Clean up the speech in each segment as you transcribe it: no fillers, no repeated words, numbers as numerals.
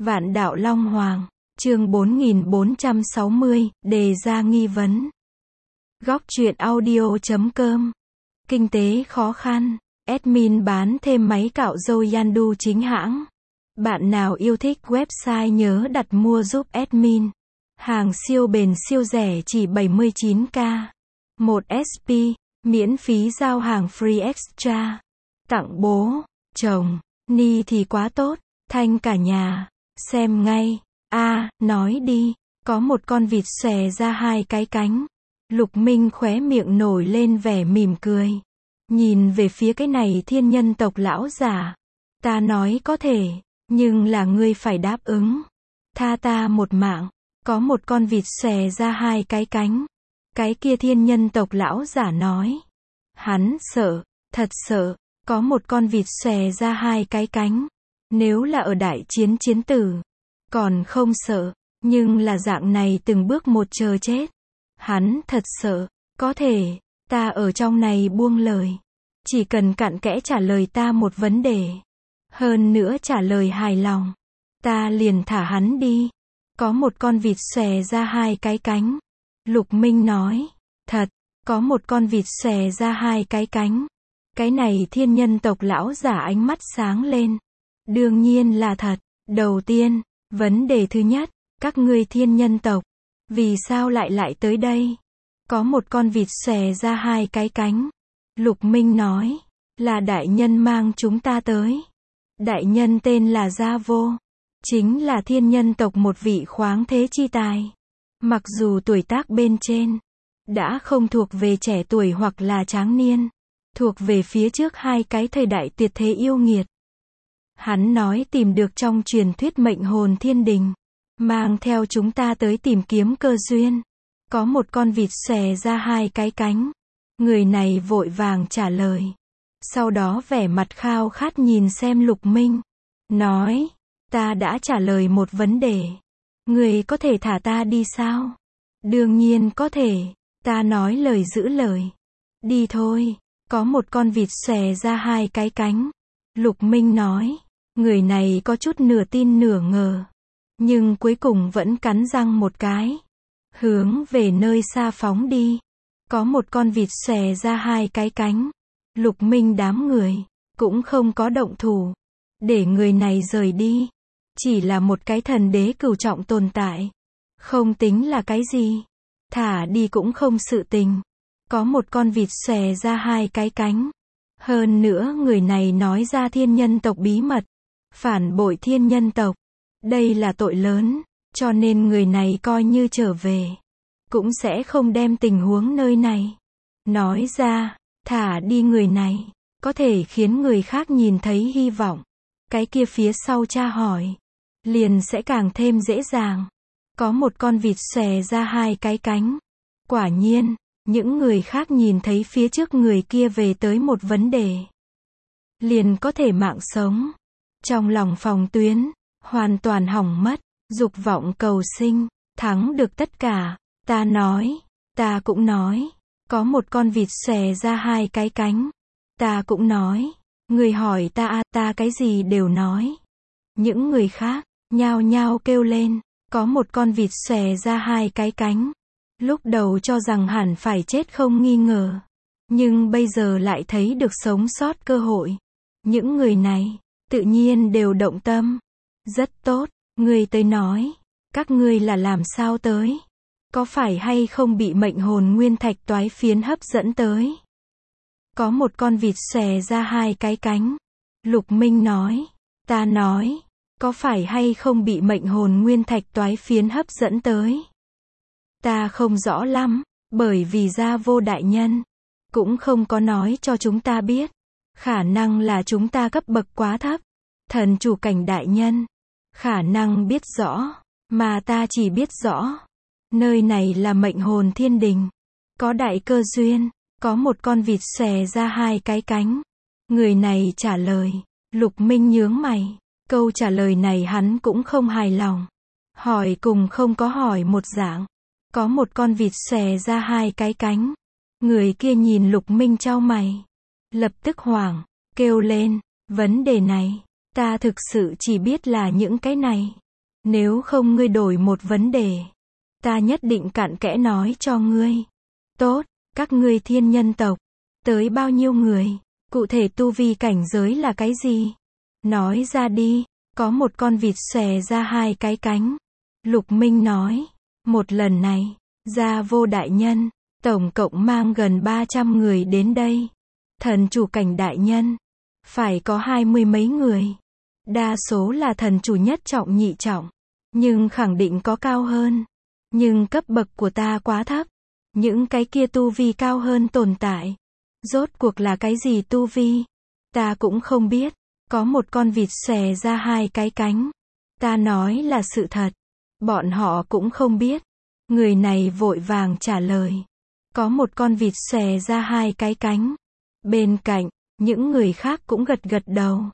Vạn đạo Long Hoàng, chương 4460, đề ra nghi vấn. Góc truyện audio.com. Kinh tế khó khăn, admin bán thêm máy cạo râu Yandu chính hãng. Bạn nào yêu thích website nhớ đặt mua giúp admin. Hàng siêu bền siêu rẻ chỉ 79k. 1 SP, miễn phí giao hàng free extra. Tặng bố, chồng, ni thì quá tốt, thanh cả nhà. Xem ngay. Nói đi. Có một con vịt xòe ra hai cái cánh. Lục Minh khóe miệng nổi lên vẻ mỉm cười. Nhìn về phía cái này thiên nhân tộc lão giả. Ta nói có thể, nhưng là ngươi phải đáp ứng. Tha ta một mạng. Có một con vịt xòe ra hai cái cánh. Cái kia thiên nhân tộc lão giả nói. Hắn sợ, thật sợ. Có một con vịt xòe ra hai cái cánh. Nếu là ở đại chiến chiến tử, còn không sợ, nhưng là dạng này từng bước một chờ chết. Hắn thật sợ, có thể, ta ở trong này buông lời. Chỉ cần cặn kẽ trả lời ta một vấn đề. Hơn nữa trả lời hài lòng. Ta liền thả hắn đi. Có một con vịt xòe ra hai cái cánh. Lục Minh nói, thật, có một con vịt xòe ra hai cái cánh. Cái này thiên nhân tộc lão giả ánh mắt sáng lên. Đương nhiên là thật. Đầu tiên, vấn đề thứ nhất, các ngươi thiên nhân tộc, vì sao lại tới đây? Có một con vịt xòe ra hai cái cánh. Lục Minh nói, là đại nhân mang chúng ta tới. Đại nhân tên là Gia Vô, chính là thiên nhân tộc một vị khoáng thế chi tài. Mặc dù tuổi tác bên trên, đã không thuộc về trẻ tuổi hoặc là tráng niên, thuộc về phía trước hai cái thời đại tuyệt thế yêu nghiệt. Hắn nói tìm được trong truyền thuyết mệnh hồn thiên đình, mang theo chúng ta tới tìm kiếm cơ duyên. Có một con vịt xòe ra hai cái cánh. Người này vội vàng trả lời. Sau đó vẻ mặt khao khát nhìn xem Lục Minh. Nói, ta đã trả lời một vấn đề. Người có thể thả ta đi sao? Đương nhiên có thể. Ta nói lời giữ lời. Đi thôi. Có một con vịt xòe ra hai cái cánh. Lục Minh nói. Người này có chút nửa tin nửa ngờ. Nhưng cuối cùng vẫn cắn răng một cái. Hướng về nơi xa phóng đi. Có một con vịt xòe ra hai cái cánh. Lục Minh đám người cũng không có động thủ. Để người này rời đi. Chỉ là một cái thần đế cửu trọng tồn tại. Không tính là cái gì. Thả đi cũng không sự tình. Có một con vịt xòe ra hai cái cánh. Hơn nữa người này nói ra thiên nhân tộc bí mật. Phản bội thiên nhân tộc. Đây là tội lớn, cho nên người này coi như trở về. Cũng sẽ không đem tình huống nơi này. Nói ra, thả đi người này. Có thể khiến người khác nhìn thấy hy vọng. Cái kia phía sau tra hỏi. Liền sẽ càng thêm dễ dàng. Có một con vịt xòe ra hai cái cánh. Quả nhiên, những người khác nhìn thấy phía trước người kia về tới một vấn đề. Liền có thể mạng sống. Trong lòng phòng tuyến, hoàn toàn hỏng mất, dục vọng cầu sinh, thắng được tất cả. Ta nói, ta cũng nói, có một con vịt xòe ra hai cái cánh. Ta cũng nói, người hỏi ta cái gì đều nói. Những người khác, nhao nhao kêu lên, có một con vịt xòe ra hai cái cánh. Lúc đầu cho rằng hẳn phải chết không nghi ngờ. Nhưng bây giờ lại thấy được sống sót cơ hội. Những người này, tự nhiên đều động tâm. Rất tốt, ngươi tới nói. Các ngươi là làm sao tới? Có phải hay không bị mệnh hồn nguyên thạch toái phiến hấp dẫn tới? Có một con vịt xòe ra hai cái cánh. Lục Minh nói. Ta nói. Có phải hay không bị mệnh hồn nguyên thạch toái phiến hấp dẫn tới? Ta không rõ lắm, bởi vì Gia Vô đại nhân cũng không có nói cho chúng ta biết. Khả năng là chúng ta cấp bậc quá thấp. Thần chủ cảnh đại nhân khả năng biết rõ, mà ta chỉ biết rõ. Nơi này là mệnh hồn thiên đình. Có đại cơ duyên, có một con vịt xòe ra hai cái cánh. Người này trả lời. Lục Minh nhướng mày. Câu trả lời này hắn cũng không hài lòng. Hỏi cùng không có hỏi một dạng. Có một con vịt xòe ra hai cái cánh. Người kia nhìn Lục Minh chau mày. Lập tức hoảng, kêu lên. Vấn đề này, ta thực sự chỉ biết là những cái này. Nếu không ngươi đổi một vấn đề, ta nhất định cặn kẽ nói cho ngươi. Tốt, các ngươi thiên nhân tộc, tới bao nhiêu người? Cụ thể tu vi cảnh giới là cái gì? Nói ra đi. Có một con vịt xòe ra hai cái cánh. Lục Minh nói, một lần này, Gia Vô đại nhân, tổng cộng mang gần 300 người đến đây. Thần chủ cảnh đại nhân, phải có 20 mấy người. Đa số là thần chủ nhất trọng nhị trọng, nhưng khẳng định có cao hơn. Nhưng cấp bậc của ta quá thấp. Những cái kia tu vi cao hơn tồn tại. Rốt cuộc là cái gì tu vi? Ta cũng không biết. Có một con vịt xòe ra hai cái cánh. Ta nói là sự thật. Bọn họ cũng không biết. Người này vội vàng trả lời. Có một con vịt xòe ra hai cái cánh. Bên cạnh, những người khác cũng gật gật đầu.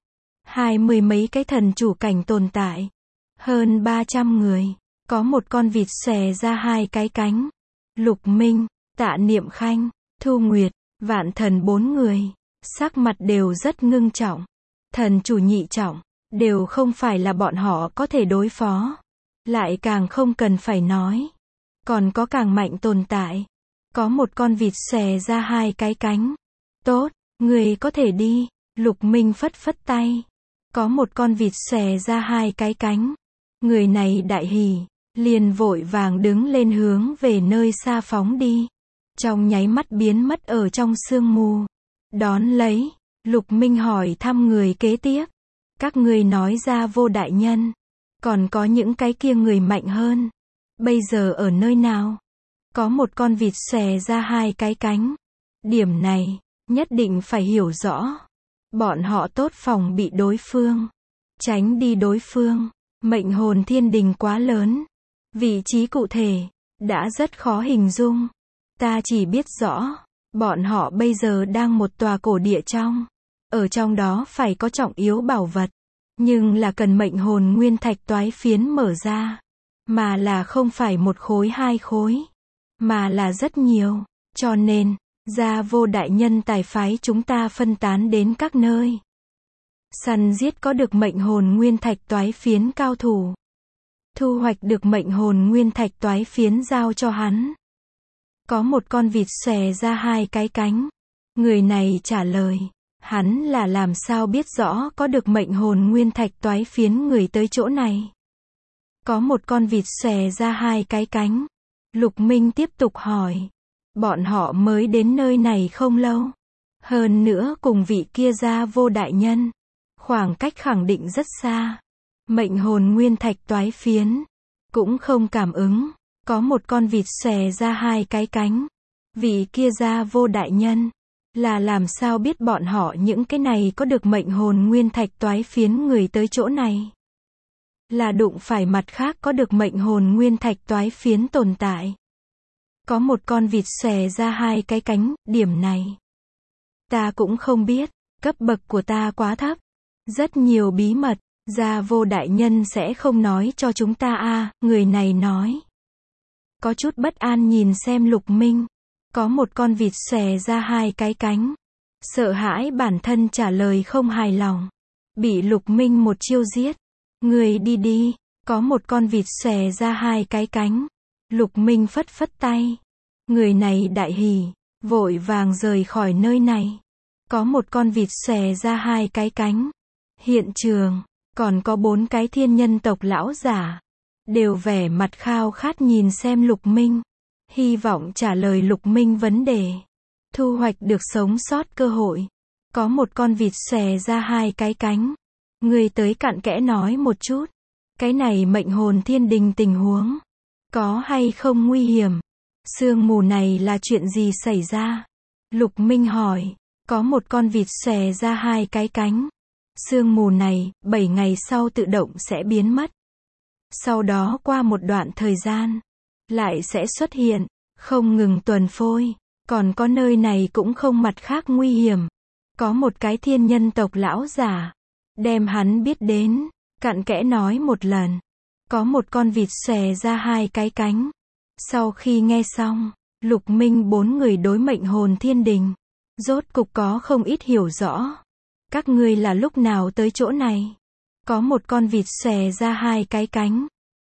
20 mấy cái thần chủ cảnh tồn tại. Hơn 300 người. Có một con vịt xòe ra hai cái cánh. Lục Minh, Tạ Niệm Khanh, Thu Nguyệt, Vạn Thần 4 người. Sắc mặt đều rất ngưng trọng. Thần chủ nhị trọng, đều không phải là bọn họ có thể đối phó. Lại càng không cần phải nói. Còn có càng mạnh tồn tại. Có một con vịt xòe ra hai cái cánh. Tốt, người có thể đi. Lục Minh phất phất tay. Có một con vịt xòe ra hai cái cánh. Người này đại hỉ, liền vội vàng đứng lên hướng về nơi xa phóng đi. Trong nháy mắt biến mất ở trong sương mù. Đón lấy, Lục Minh hỏi thăm người kế tiếp. Các ngươi nói Gia Vô đại nhân. Còn có những cái kia người mạnh hơn. Bây giờ ở nơi nào? Có một con vịt xòe ra hai cái cánh. Điểm này, nhất định phải hiểu rõ. Bọn họ tốt phòng bị đối phương. Tránh đi đối phương. Mệnh hồn thiên đình quá lớn. Vị trí cụ thể, đã rất khó hình dung. Ta chỉ biết rõ, bọn họ bây giờ đang một tòa cổ địa trong. Ở trong đó phải có trọng yếu bảo vật. Nhưng là cần mệnh hồn nguyên thạch toái phiến mở ra. Mà là không phải một khối hai khối. Mà là rất nhiều. Cho nên, Gia Vô đại nhân tài phái chúng ta phân tán đến các nơi. Săn giết có được mệnh hồn nguyên thạch toái phiến cao thủ. Thu hoạch được mệnh hồn nguyên thạch toái phiến giao cho hắn. Có một con vịt xòe ra hai cái cánh. Người này trả lời. Hắn là làm sao biết rõ có được mệnh hồn nguyên thạch toái phiến người tới chỗ này. Có một con vịt xòe ra hai cái cánh. Lục Minh tiếp tục hỏi. Bọn họ mới đến nơi này không lâu. Hơn nữa cùng vị kia Gia Vô đại nhân. Khoảng cách khẳng định rất xa. Mệnh hồn nguyên thạch toái phiến. Cũng không cảm ứng. Có một con vịt xòe ra hai cái cánh. Vị kia Gia Vô đại nhân. Là làm sao biết bọn họ những cái này có được mệnh hồn nguyên thạch toái phiến người tới chỗ này. Là đụng phải mặt khác có được mệnh hồn nguyên thạch toái phiến tồn tại. Có một con vịt xòe ra hai cái cánh, điểm này. Ta cũng không biết, cấp bậc của ta quá thấp. Rất nhiều bí mật, Gia Vô đại nhân sẽ không nói cho chúng ta a, người này nói. Có chút bất an nhìn xem Lục Minh. Có một con vịt xòe ra hai cái cánh. Sợ hãi bản thân trả lời không hài lòng. Bị Lục Minh một chiêu giết. Người đi đi. Có một con vịt xòe ra hai cái cánh. Lục Minh phất phất tay. Người này đại hỉ, vội vàng rời khỏi nơi này. Có một con vịt xòe ra hai cái cánh. Hiện trường, còn có 4 cái thiên nhân tộc lão giả. Đều vẻ mặt khao khát nhìn xem Lục Minh. Hy vọng trả lời Lục Minh vấn đề. Thu hoạch được sống sót cơ hội. Có một con vịt xòe ra hai cái cánh. Người tới cặn kẽ nói một chút. Cái này mệnh hồn thiên đình tình huống. Có hay không nguy hiểm? Sương mù này là chuyện gì xảy ra? Lục Minh hỏi. Có một con vịt xòe ra hai cái cánh. Sương mù này, 7 ngày sau tự động sẽ biến mất. Sau đó qua một đoạn thời gian, lại sẽ xuất hiện, không ngừng tuần phôi. Còn có nơi này cũng không mặt khác nguy hiểm. Có một cái thiên nhân tộc lão giả. Đem hắn biết đến, cặn kẽ nói một lần. Có một con vịt xòe ra hai cái cánh. Sau khi nghe xong, Lục Minh 4 người đối mệnh hồn thiên đình. Rốt cục có không ít hiểu rõ. Các ngươi là lúc nào tới chỗ này? Có một con vịt xòe ra hai cái cánh.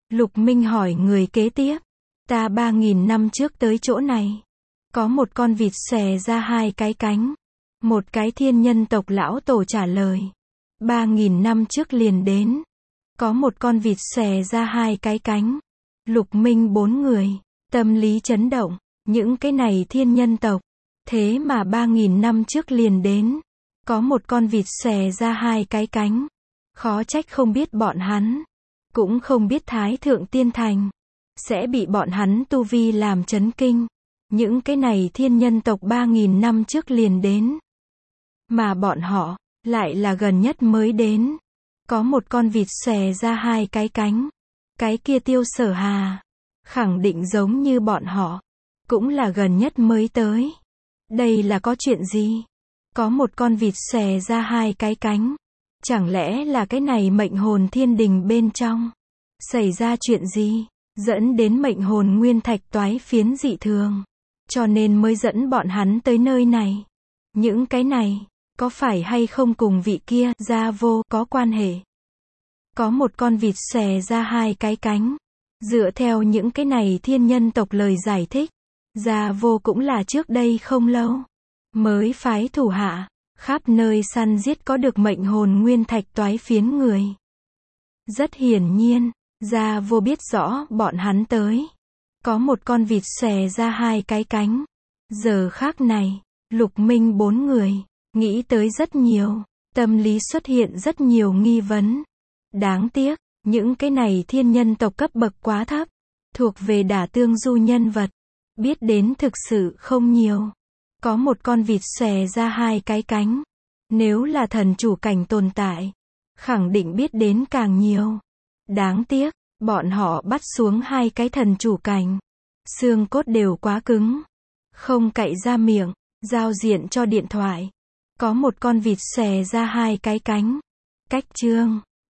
Lục Minh hỏi người kế tiếp. Ta 3.000 năm trước tới chỗ này. Có một con vịt xòe ra hai cái cánh. Một cái thiên nhân tộc lão tổ trả lời. 3.000 năm trước liền đến. Có một con vịt xòe ra hai cái cánh. Lục Minh 4 người. Tâm lý chấn động. Những cái này thiên nhân tộc. Thế mà 3.000 năm trước liền đến. Có một con vịt xòe ra hai cái cánh. Khó trách không biết bọn hắn. Cũng không biết Thái Thượng Tiên Thành. Sẽ bị bọn hắn tu vi làm chấn kinh. Những cái này thiên nhân tộc 3.000 năm trước liền đến. Mà bọn họ, lại là gần nhất mới đến. Có một con vịt xòe ra hai cái cánh. Cái kia Tiêu Sở Hà. Khẳng định giống như bọn họ. Cũng là gần nhất mới tới. Đây là có chuyện gì? Có một con vịt xòe ra hai cái cánh. Chẳng lẽ là cái này mệnh hồn thiên đình bên trong? Xảy ra chuyện gì? Dẫn đến mệnh hồn nguyên thạch toái phiến dị thường. Cho nên mới dẫn bọn hắn tới nơi này. Những cái này, có phải hay không cùng vị kia, Gia Vô, có quan hệ? Có một con vịt xòe ra hai cái cánh. Dựa theo những cái này thiên nhân tộc lời giải thích, Gia Vô cũng là trước đây không lâu. Mới phái thủ hạ, khắp nơi săn giết có được mệnh hồn nguyên thạch toái phiến người. Rất hiển nhiên, Gia Vô biết rõ bọn hắn tới. Có một con vịt xòe ra hai cái cánh. Giờ khác này, Lục Minh 4 người, nghĩ tới rất nhiều. Tâm lý xuất hiện rất nhiều nghi vấn. Đáng tiếc, những cái này thiên nhân tộc cấp bậc quá thấp. Thuộc về đả tương du nhân vật. Biết đến thực sự không nhiều. Có một con vịt xòe ra hai cái cánh. Nếu là thần chủ cảnh tồn tại, khẳng định biết đến càng nhiều. Đáng tiếc, bọn họ bắt xuống hai cái thần chủ cảnh. Xương cốt đều quá cứng. Không cậy ra miệng, giao diện cho điện thoại. Có một con vịt xòe ra hai cái cánh. Cách chương